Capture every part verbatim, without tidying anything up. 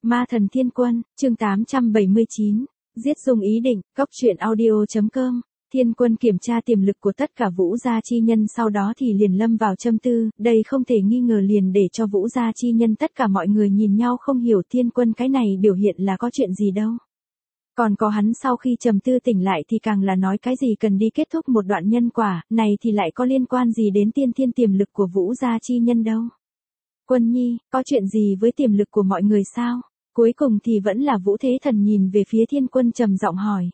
Ma thần thiên quân, chương tám trăm bảy mươi chín, giết Dung ý định, cốc truyện audio chấm com. Thiên quân kiểm tra tiềm lực của tất cả Vũ gia chi nhân sau đó thì liền lâm vào châm tư, đây không thể nghi ngờ liền để cho Vũ gia chi nhân tất cả mọi người nhìn nhau không hiểu thiên quân cái này biểu hiện là có chuyện gì đâu. Còn có hắn sau khi trầm tư tỉnh lại thì càng là nói cái gì cần đi kết thúc một đoạn nhân quả, này thì lại có liên quan gì đến tiên thiên tiềm lực của Vũ gia chi nhân đâu. Quân nhi, có chuyện gì với tiềm lực của mọi người sao? Cuối cùng thì vẫn là Vũ Thế Thần nhìn về phía thiên quân trầm giọng hỏi.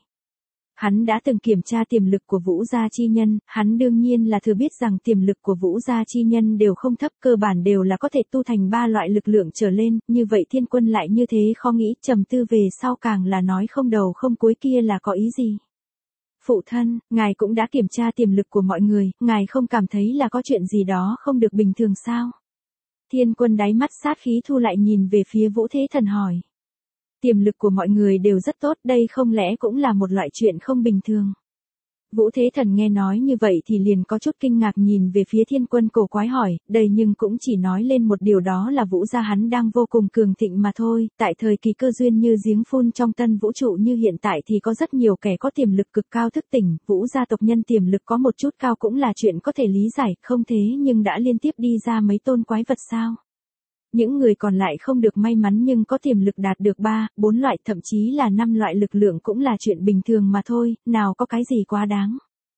Hắn đã từng kiểm tra tiềm lực của Vũ gia chi nhân, hắn đương nhiên là thừa biết rằng tiềm lực của Vũ gia chi nhân đều không thấp, cơ bản đều là có thể tu thành ba loại lực lượng trở lên, như vậy thiên quân lại như thế khó nghĩ, trầm tư về sau càng là nói không đầu không cuối kia là có ý gì. Phụ thân, ngài cũng đã kiểm tra tiềm lực của mọi người, ngài không cảm thấy là có chuyện gì đó không được bình thường sao? Thiên quân đáy mắt sát khí thu lại nhìn về phía Vũ Thế Thần hỏi. Tiềm lực của mọi người đều rất tốt, đây không lẽ cũng là một loại chuyện không bình thường. Vũ Thế Thần nghe nói như vậy thì liền có chút kinh ngạc nhìn về phía thiên quân cổ quái hỏi, đây nhưng cũng chỉ nói lên một điều đó là Vũ gia hắn đang vô cùng cường thịnh mà thôi, tại thời kỳ cơ duyên như giếng phun trong tân vũ trụ như hiện tại thì có rất nhiều kẻ có tiềm lực cực cao thức tỉnh, Vũ gia tộc nhân tiềm lực có một chút cao cũng là chuyện có thể lý giải, không thế nhưng đã liên tiếp đi ra mấy tôn quái vật sao. Những người còn lại không được may mắn nhưng có tiềm lực đạt được ba, bốn loại thậm chí là năm loại lực lượng cũng là chuyện bình thường mà thôi, nào có cái gì quá đáng.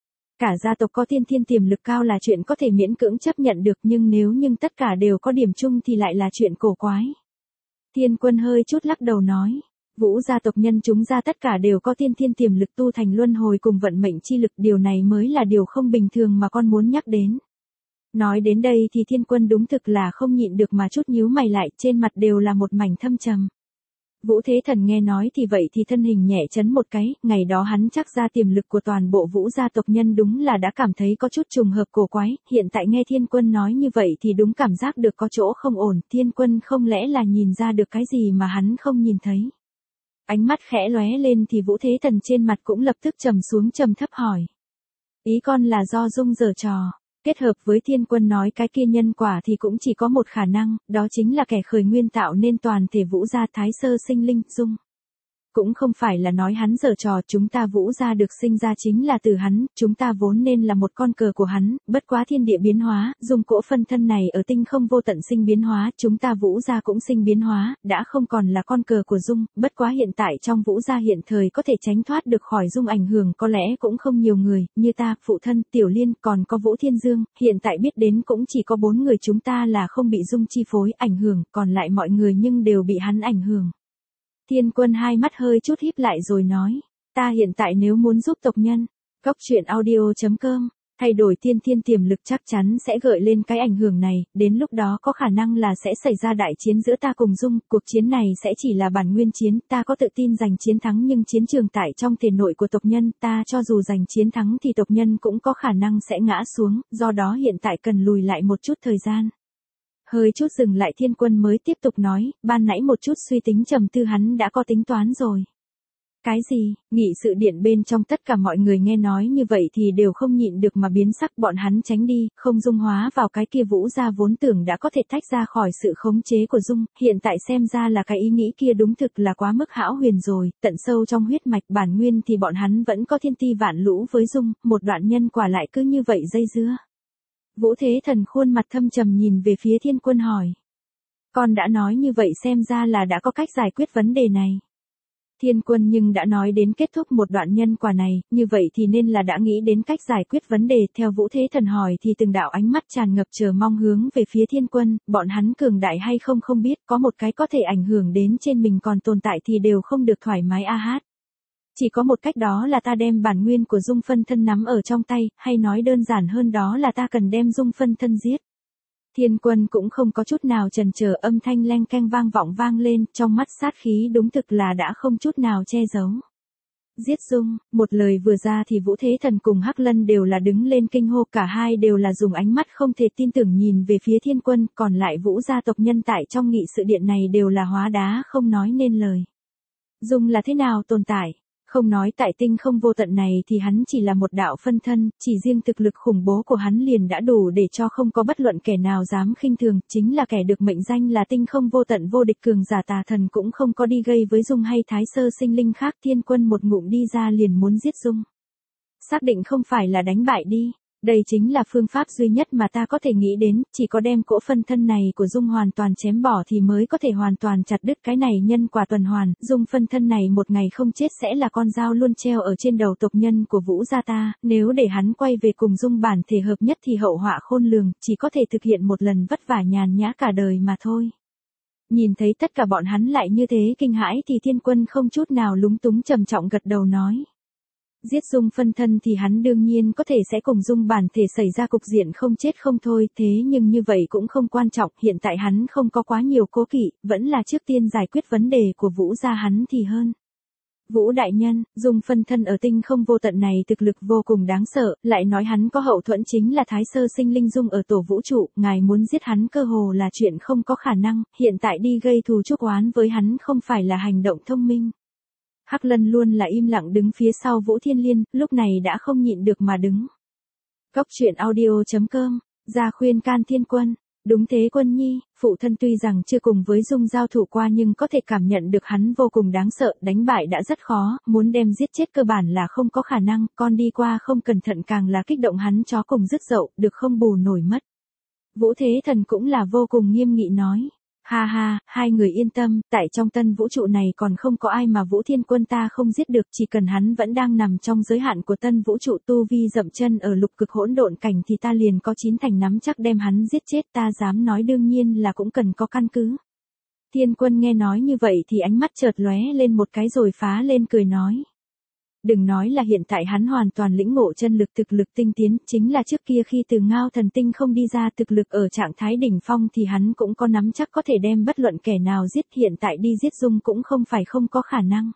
Cả gia tộc có tiên thiên tiềm lực cao là chuyện có thể miễn cưỡng chấp nhận được nhưng nếu nhưng tất cả đều có điểm chung thì lại là chuyện cổ quái. Thiên quân hơi chút lắc đầu nói, Vũ gia tộc nhân chúng ra tất cả đều có tiên thiên tiềm lực tu thành luân hồi cùng vận mệnh chi lực, điều này mới là điều không bình thường mà con muốn nhắc đến. Nói đến đây thì thiên quân đúng thực là không nhịn được mà chút nhíu mày lại, trên mặt đều là một mảnh thâm trầm. Vũ Thế Thần nghe nói thì vậy thì thân hình nhẹ chấn một cái, ngày đó hắn chắc ra tiềm lực của toàn bộ Vũ gia tộc nhân đúng là đã cảm thấy có chút trùng hợp cổ quái, hiện tại nghe thiên quân nói như vậy thì đúng cảm giác được có chỗ không ổn, thiên quân không lẽ là nhìn ra được cái gì mà hắn không nhìn thấy. Ánh mắt khẽ lóe lên thì Vũ Thế Thần trên mặt cũng lập tức trầm xuống trầm thấp hỏi. Ý con là do Dung giở trò. Kết hợp với thiên quân nói cái kia nhân quả thì cũng chỉ có một khả năng, đó chính là kẻ khởi nguyên tạo nên toàn thể Vũ gia Thái sơ sinh linh, Dung. Cũng không phải là nói hắn giở trò, chúng ta Vũ gia được sinh ra chính là từ hắn, chúng ta vốn nên là một con cờ của hắn, bất quá thiên địa biến hóa, Dung cỗ phân thân này ở tinh không vô tận sinh biến hóa, chúng ta Vũ gia cũng sinh biến hóa, đã không còn là con cờ của Dung, bất quá hiện tại trong Vũ gia hiện thời có thể tránh thoát được khỏi Dung ảnh hưởng có lẽ cũng không nhiều người, như ta, phụ thân, Tiểu Liên, còn có Vũ Thiên Dương, hiện tại biết đến cũng chỉ có bốn người chúng ta là không bị Dung chi phối, ảnh hưởng, còn lại mọi người nhưng đều bị hắn ảnh hưởng. Thiên quân hai mắt hơi chút híp lại rồi nói, ta hiện tại nếu muốn giúp tộc nhân, cốc truyện audio chấm com, thay đổi tiên thiên tiềm lực chắc chắn sẽ gợi lên cái ảnh hưởng này, đến lúc đó có khả năng là sẽ xảy ra đại chiến giữa ta cùng Dung, cuộc chiến này sẽ chỉ là bản nguyên chiến, ta có tự tin giành chiến thắng nhưng chiến trường tại trong thể nội của tộc nhân, ta cho dù giành chiến thắng thì tộc nhân cũng có khả năng sẽ ngã xuống, do đó hiện tại cần lùi lại một chút thời gian. Hơi chút dừng lại thiên quân mới tiếp tục nói, ban nãy một chút suy tính trầm tư hắn đã có tính toán rồi. Cái gì? Nghị sự điện bên trong tất cả mọi người nghe nói như vậy thì đều không nhịn được mà biến sắc, bọn hắn tránh đi, không dung hóa vào cái kia Vũ gia vốn tưởng đã có thể tách ra khỏi sự khống chế của Dung, hiện tại xem ra là cái ý nghĩ kia đúng thực là quá mức hão huyền rồi, tận sâu trong huyết mạch bản nguyên thì bọn hắn vẫn có thiên ti vạn lũ với Dung, một đoạn nhân quả lại cứ như vậy dây dưa. Vũ Thế Thần khuôn mặt thâm trầm nhìn về phía thiên quân hỏi. Con đã nói như vậy xem ra là đã có cách giải quyết vấn đề này. Thiên quân nhưng đã nói đến kết thúc một đoạn nhân quả này, như vậy thì nên là đã nghĩ đến cách giải quyết vấn đề. Theo Vũ Thế Thần hỏi thì từng đạo ánh mắt tràn ngập chờ mong hướng về phía thiên quân, bọn hắn cường đại hay không không biết, có một cái có thể ảnh hưởng đến trên mình còn tồn tại thì đều không được thoải mái a hát. Chỉ có một cách đó là ta đem bản nguyên của Dung phân thân nắm ở trong tay, hay nói đơn giản hơn đó là ta cần đem Dung phân thân giết. Thiên quân cũng không có chút nào chần chờ, âm thanh leng keng vang vọng vang lên, trong mắt sát khí đúng thực là đã không chút nào che giấu. Giết Dung, một lời vừa ra thì Vũ Thế Thần cùng Hắc Lân đều là đứng lên kinh hô, cả hai đều là dùng ánh mắt không thể tin tưởng nhìn về phía thiên quân, còn lại Vũ gia tộc nhân tại trong nghị sự điện này đều là hóa đá không nói nên lời. Dung là thế nào tồn tại? Không nói tại tinh không vô tận này thì hắn chỉ là một đạo phân thân, chỉ riêng thực lực khủng bố của hắn liền đã đủ để cho không có bất luận kẻ nào dám khinh thường, chính là kẻ được mệnh danh là tinh không vô tận vô địch cường giả tà thần cũng không có đi gây với Dung hay Thái Sơ sinh linh khác. Thiên Quân một ngụm đi ra liền muốn giết Dung. Xác định không phải là đánh bại đi. Đây chính là phương pháp duy nhất mà ta có thể nghĩ đến, chỉ có đem cỗ phân thân này của Dung hoàn toàn chém bỏ thì mới có thể hoàn toàn chặt đứt cái này nhân quả tuần hoàn. Dung phân thân này một ngày không chết sẽ là con dao luôn treo ở trên đầu tộc nhân của Vũ gia ta, nếu để hắn quay về cùng Dung bản thể hợp nhất thì hậu họa khôn lường, chỉ có thể thực hiện một lần vất vả nhàn nhã cả đời mà thôi. Nhìn thấy tất cả bọn hắn lại như thế kinh hãi thì Thiên Quân không chút nào lúng túng trầm trọng gật đầu nói. Giết Dung phân thân thì hắn đương nhiên có thể sẽ cùng Dung bản thể xảy ra cục diện không chết không thôi, thế nhưng như vậy cũng không quan trọng, hiện tại hắn không có quá nhiều cố kỵ, vẫn là trước tiên giải quyết vấn đề của Vũ gia hắn thì hơn. Vũ đại nhân, Dung phân thân ở tinh không vô tận này thực lực vô cùng đáng sợ, lại nói hắn có hậu thuẫn chính là Thái Sơ sinh linh Dung ở tổ vũ trụ, ngài muốn giết hắn cơ hồ là chuyện không có khả năng, hiện tại đi gây thù chuốc oán với hắn không phải là hành động thông minh. Hắc Lân luôn là im lặng đứng phía sau Vũ Thiên Liên, lúc này đã không nhịn được mà đứng. Cốc truyện audio chấm com, ra khuyên can Thiên Quân. Đúng thế Quân nhi, phụ thân tuy rằng chưa cùng với Dung giao thủ qua nhưng có thể cảm nhận được hắn vô cùng đáng sợ, đánh bại đã rất khó, muốn đem giết chết cơ bản là không có khả năng, con đi qua không cẩn thận càng là kích động hắn chó cùng rứt dậu, được không bù nổi mất. Vũ Thế Thần cũng là vô cùng nghiêm nghị nói. Ha ha, hai người yên tâm, tại trong tân vũ trụ này còn không có ai mà Vũ Thiên Quân ta không giết được, chỉ cần hắn vẫn đang nằm trong giới hạn của tân vũ trụ tu vi dậm chân ở lục cực hỗn độn cảnh thì ta liền có chín thành nắm chắc đem hắn giết chết, ta dám nói đương nhiên là cũng cần có căn cứ. Thiên Quân nghe nói như vậy thì ánh mắt chợt lóe lên một cái rồi phá lên cười nói. Đừng nói là hiện tại hắn hoàn toàn lĩnh ngộ chân lực thực lực tinh tiến, chính là trước kia khi từ Ngao Thần Tinh không đi ra thực lực ở trạng thái đỉnh phong thì hắn cũng có nắm chắc có thể đem bất luận kẻ nào giết, hiện tại đi giết Dung cũng không phải không có khả năng.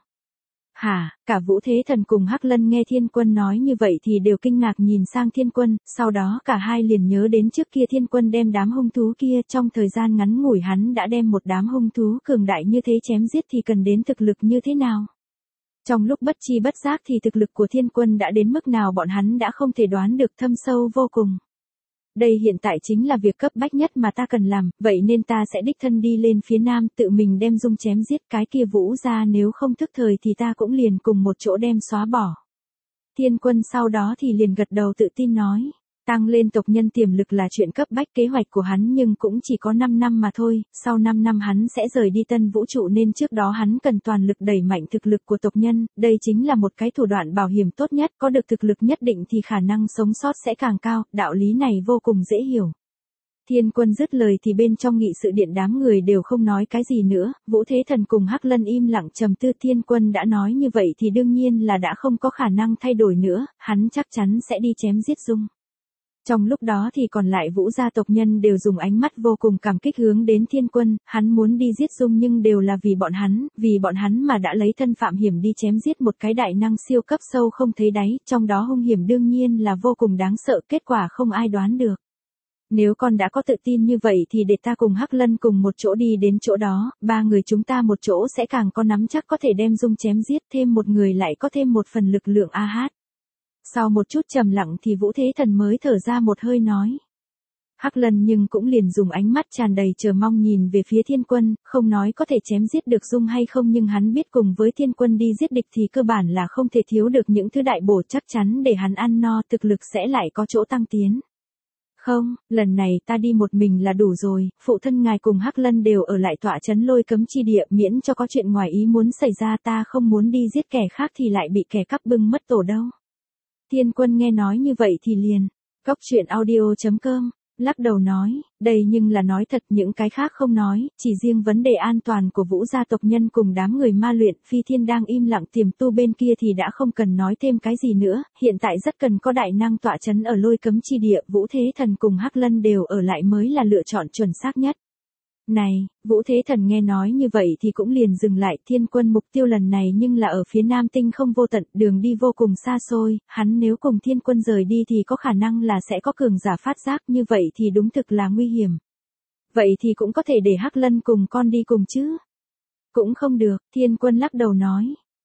Hả, cả Vũ Thế Thần cùng Hắc Lân nghe Thiên Quân nói như vậy thì đều kinh ngạc nhìn sang Thiên Quân, sau đó cả hai liền nhớ đến trước kia Thiên Quân đem đám hung thú kia, trong thời gian ngắn ngủi hắn đã đem một đám hung thú cường đại như thế chém giết thì cần đến thực lực như thế nào. Trong lúc bất chi bất giác thì thực lực của Thiên Quân đã đến mức nào bọn hắn đã không thể đoán được, thâm sâu vô cùng. Đây hiện tại chính là việc cấp bách nhất mà ta cần làm, vậy nên ta sẽ đích thân đi lên phía nam tự mình đem Dung chém giết, cái kia Vũ ra nếu không thức thời thì ta cũng liền cùng một chỗ đem xóa bỏ. Thiên Quân sau đó thì liền gật đầu tự tin nói. Tăng lên tộc nhân tiềm lực là chuyện cấp bách kế hoạch của hắn nhưng cũng chỉ có năm năm mà thôi, sau năm năm hắn sẽ rời đi tân vũ trụ nên trước đó hắn cần toàn lực đẩy mạnh thực lực của tộc nhân, đây chính là một cái thủ đoạn bảo hiểm tốt nhất, có được thực lực nhất định thì khả năng sống sót sẽ càng cao, đạo lý này vô cùng dễ hiểu. Thiên Quân dứt lời thì bên trong nghị sự điện đám người đều không nói cái gì nữa, Vũ Thế Thần cùng Hắc Lân im lặng trầm tư. Thiên Quân đã nói như vậy thì đương nhiên là đã không có khả năng thay đổi nữa, hắn chắc chắn sẽ đi chém giết Dung. Trong lúc đó thì còn lại Vũ gia tộc nhân đều dùng ánh mắt vô cùng cảm kích hướng đến Thiên Quân, hắn muốn đi giết Dung nhưng đều là vì bọn hắn, vì bọn hắn mà đã lấy thân phạm hiểm đi chém giết một cái đại năng siêu cấp sâu không thấy đáy, trong đó hung hiểm đương nhiên là vô cùng đáng sợ, kết quả không ai đoán được. Nếu con đã có tự tin như vậy thì để ta cùng Hắc Lân cùng một chỗ đi đến chỗ đó, ba người chúng ta một chỗ sẽ càng có nắm chắc có thể đem Dung chém giết, thêm một người lại có thêm một phần lực lượng a hát. Sau một chút trầm lặng thì Vũ Thế Thần mới thở ra một hơi nói. Hắc Lân nhưng cũng liền dùng ánh mắt tràn đầy chờ mong nhìn về phía Thiên Quân, không nói có thể chém giết được Dung hay không nhưng hắn biết cùng với Thiên Quân đi giết địch thì cơ bản là không thể thiếu được những thứ đại bổ, chắc chắn để hắn ăn no thực lực sẽ lại có chỗ tăng tiến. Không, lần này ta đi một mình là đủ rồi, phụ thân ngài cùng Hắc Lân đều ở lại tọa trấn lôi cấm chi địa, miễn cho có chuyện ngoài ý muốn xảy ra, ta không muốn đi giết kẻ khác thì lại bị kẻ cắp bưng mất tổ đâu. Thiên Quân nghe nói như vậy thì liền, cốc truyện audio chấm com, lắc đầu nói, đây nhưng là nói thật, những cái khác không nói, chỉ riêng vấn đề an toàn của Vũ gia tộc nhân cùng đám người ma luyện, Phi Thiên đang im lặng tiềm tu bên kia thì đã không cần nói thêm cái gì nữa, hiện tại rất cần có đại năng tọa trấn ở lôi cấm chi địa, Vũ Thế Thần cùng Hắc Lân đều ở lại mới là lựa chọn chuẩn xác nhất. Này, Vũ Thế Thần nghe nói như vậy thì cũng liền dừng lại. Thiên Quân mục tiêu lần này nhưng là ở phía nam tinh không vô tận, đường đi vô cùng xa xôi, hắn nếu cùng Thiên Quân rời đi thì có khả năng là sẽ có cường giả phát giác, như vậy thì đúng thực là nguy hiểm. Vậy thì cũng có thể để Hắc Lân cùng con đi cùng chứ? Cũng không được, Thiên Quân lắc đầu nói.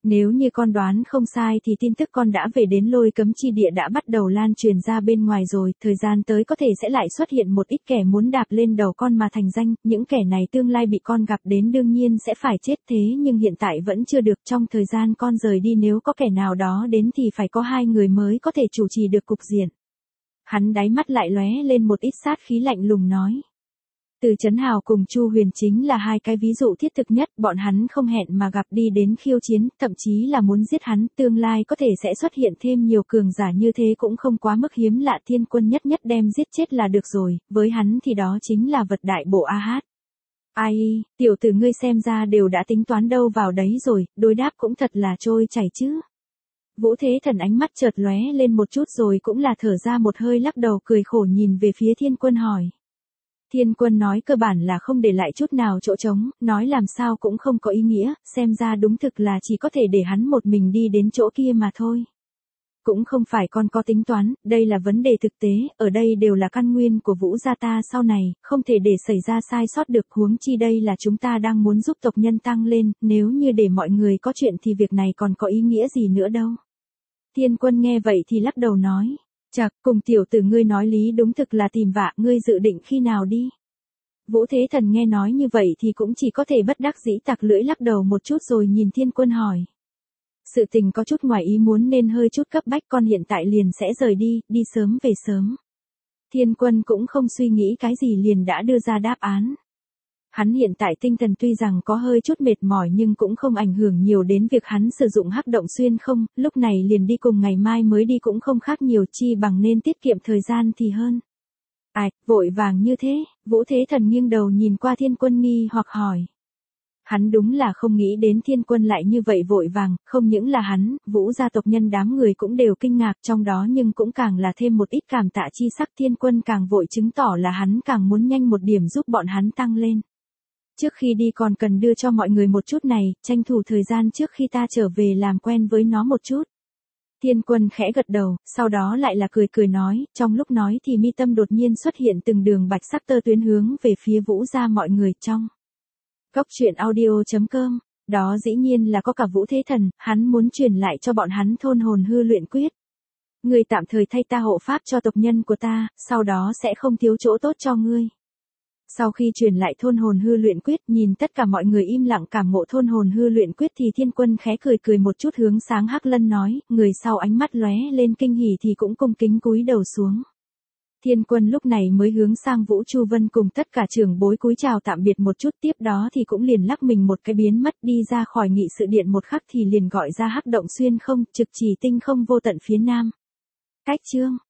Nếu như con đoán không sai thì tin tức con đã về đến lôi cấm chi địa đã bắt đầu lan truyền ra bên ngoài rồi, thời gian tới có thể sẽ lại xuất hiện một ít kẻ muốn đạp lên đầu con mà thành danh, những kẻ này tương lai bị con gặp đến đương nhiên sẽ phải chết, thế nhưng hiện tại vẫn chưa được, trong thời gian con rời đi nếu có kẻ nào đó đến thì phải có hai người mới có thể chủ trì được cục diện. Hắn đáy mắt lại lóe lên một ít sát khí lạnh lùng nói. Từ Chấn Hào cùng Chu Huyền chính là hai cái ví dụ thiết thực nhất, bọn hắn không hẹn mà gặp đi đến khiêu chiến, thậm chí là muốn giết hắn, tương lai có thể sẽ xuất hiện thêm nhiều cường giả như thế cũng không quá mức hiếm lạ, Thiên Quân nhất nhất đem giết chết là được rồi, với hắn thì đó chính là vật đại bộ a hát. Ai, tiểu tử ngươi xem ra đều đã tính toán đâu vào đấy rồi, đối đáp cũng thật là trôi chảy chứ. Vũ Thế Thần ánh mắt chợt lóe lên một chút rồi cũng là thở ra một hơi lắc đầu cười khổ nhìn về phía Thiên Quân hỏi. Thiên Quân nói cơ bản là không để lại chút nào chỗ trống, nói làm sao cũng không có ý nghĩa, xem ra đúng thực là chỉ có thể để hắn một mình đi đến chỗ kia mà thôi. Cũng không phải con có tính toán, đây là vấn đề thực tế, ở đây đều là căn nguyên của Vũ gia ta sau này, không thể để xảy ra sai sót được, huống chi đây là chúng ta đang muốn giúp tộc nhân tăng lên, nếu như để mọi người có chuyện thì việc này còn có ý nghĩa gì nữa đâu. Thiên Quân nghe vậy thì lắc đầu nói. Chà, cùng tiểu tử ngươi nói lý đúng thực là tìm vạ, ngươi dự định khi nào đi? Vũ Thế Thần nghe nói như vậy thì cũng chỉ có thể bất đắc dĩ tặc lưỡi lắc đầu một chút rồi nhìn Thiên Quân hỏi. Sự tình có chút ngoài ý muốn nên hơi chút cấp bách, con hiện tại liền sẽ rời đi, đi sớm về sớm. Thiên Quân cũng không suy nghĩ cái gì liền đã đưa ra đáp án. Hắn hiện tại tinh thần tuy rằng có hơi chút mệt mỏi nhưng cũng không ảnh hưởng nhiều đến việc hắn sử dụng hắc động xuyên không, lúc này liền đi cùng ngày mai mới đi cũng không khác nhiều, chi bằng nên tiết kiệm thời gian thì hơn. Ai, vội vàng như thế, Vũ Thế Thần nghiêng đầu nhìn qua Thiên Quân nghi hoặc hỏi. Hắn đúng là không nghĩ đến Thiên Quân lại như vậy vội vàng, không những là hắn, Vũ gia tộc nhân đám người cũng đều kinh ngạc trong đó nhưng cũng càng là thêm một ít cảm tạ chi sắc, Thiên Quân càng vội chứng tỏ là hắn càng muốn nhanh một điểm giúp bọn hắn tăng lên. Trước khi đi còn cần đưa cho mọi người một chút này, tranh thủ thời gian trước khi ta trở về làm quen với nó một chút. Thiên Quân khẽ gật đầu, sau đó lại là cười cười nói, trong lúc nói thì mi tâm đột nhiên xuất hiện từng đường bạch sắc tơ tuyến hướng về phía Vũ gia mọi người trong. Cốc truyện audio chấm com, đó dĩ nhiên là có cả Vũ Thế Thần, hắn muốn truyền lại cho bọn hắn thôn hồn hư luyện quyết. Ngươi tạm thời thay ta hộ pháp cho tộc nhân của ta, sau đó sẽ không thiếu chỗ tốt cho ngươi. Sau khi truyền lại thôn hồn hư luyện quyết, nhìn tất cả mọi người im lặng cảm ngộ thôn hồn hư luyện quyết thì Thiên Quân khẽ cười cười một chút hướng sáng Hắc Lân nói, người sau ánh mắt lóe lên kinh hỉ thì cũng cung kính cúi đầu xuống. Thiên Quân lúc này mới hướng sang Vũ Chu Vân cùng tất cả trưởng bối cúi chào tạm biệt một chút, tiếp đó thì cũng liền lắc mình một cái biến mất đi ra khỏi nghị sự điện, một khắc thì liền gọi ra hắc động xuyên không, trực chỉ tinh không vô tận phía nam. Cách chương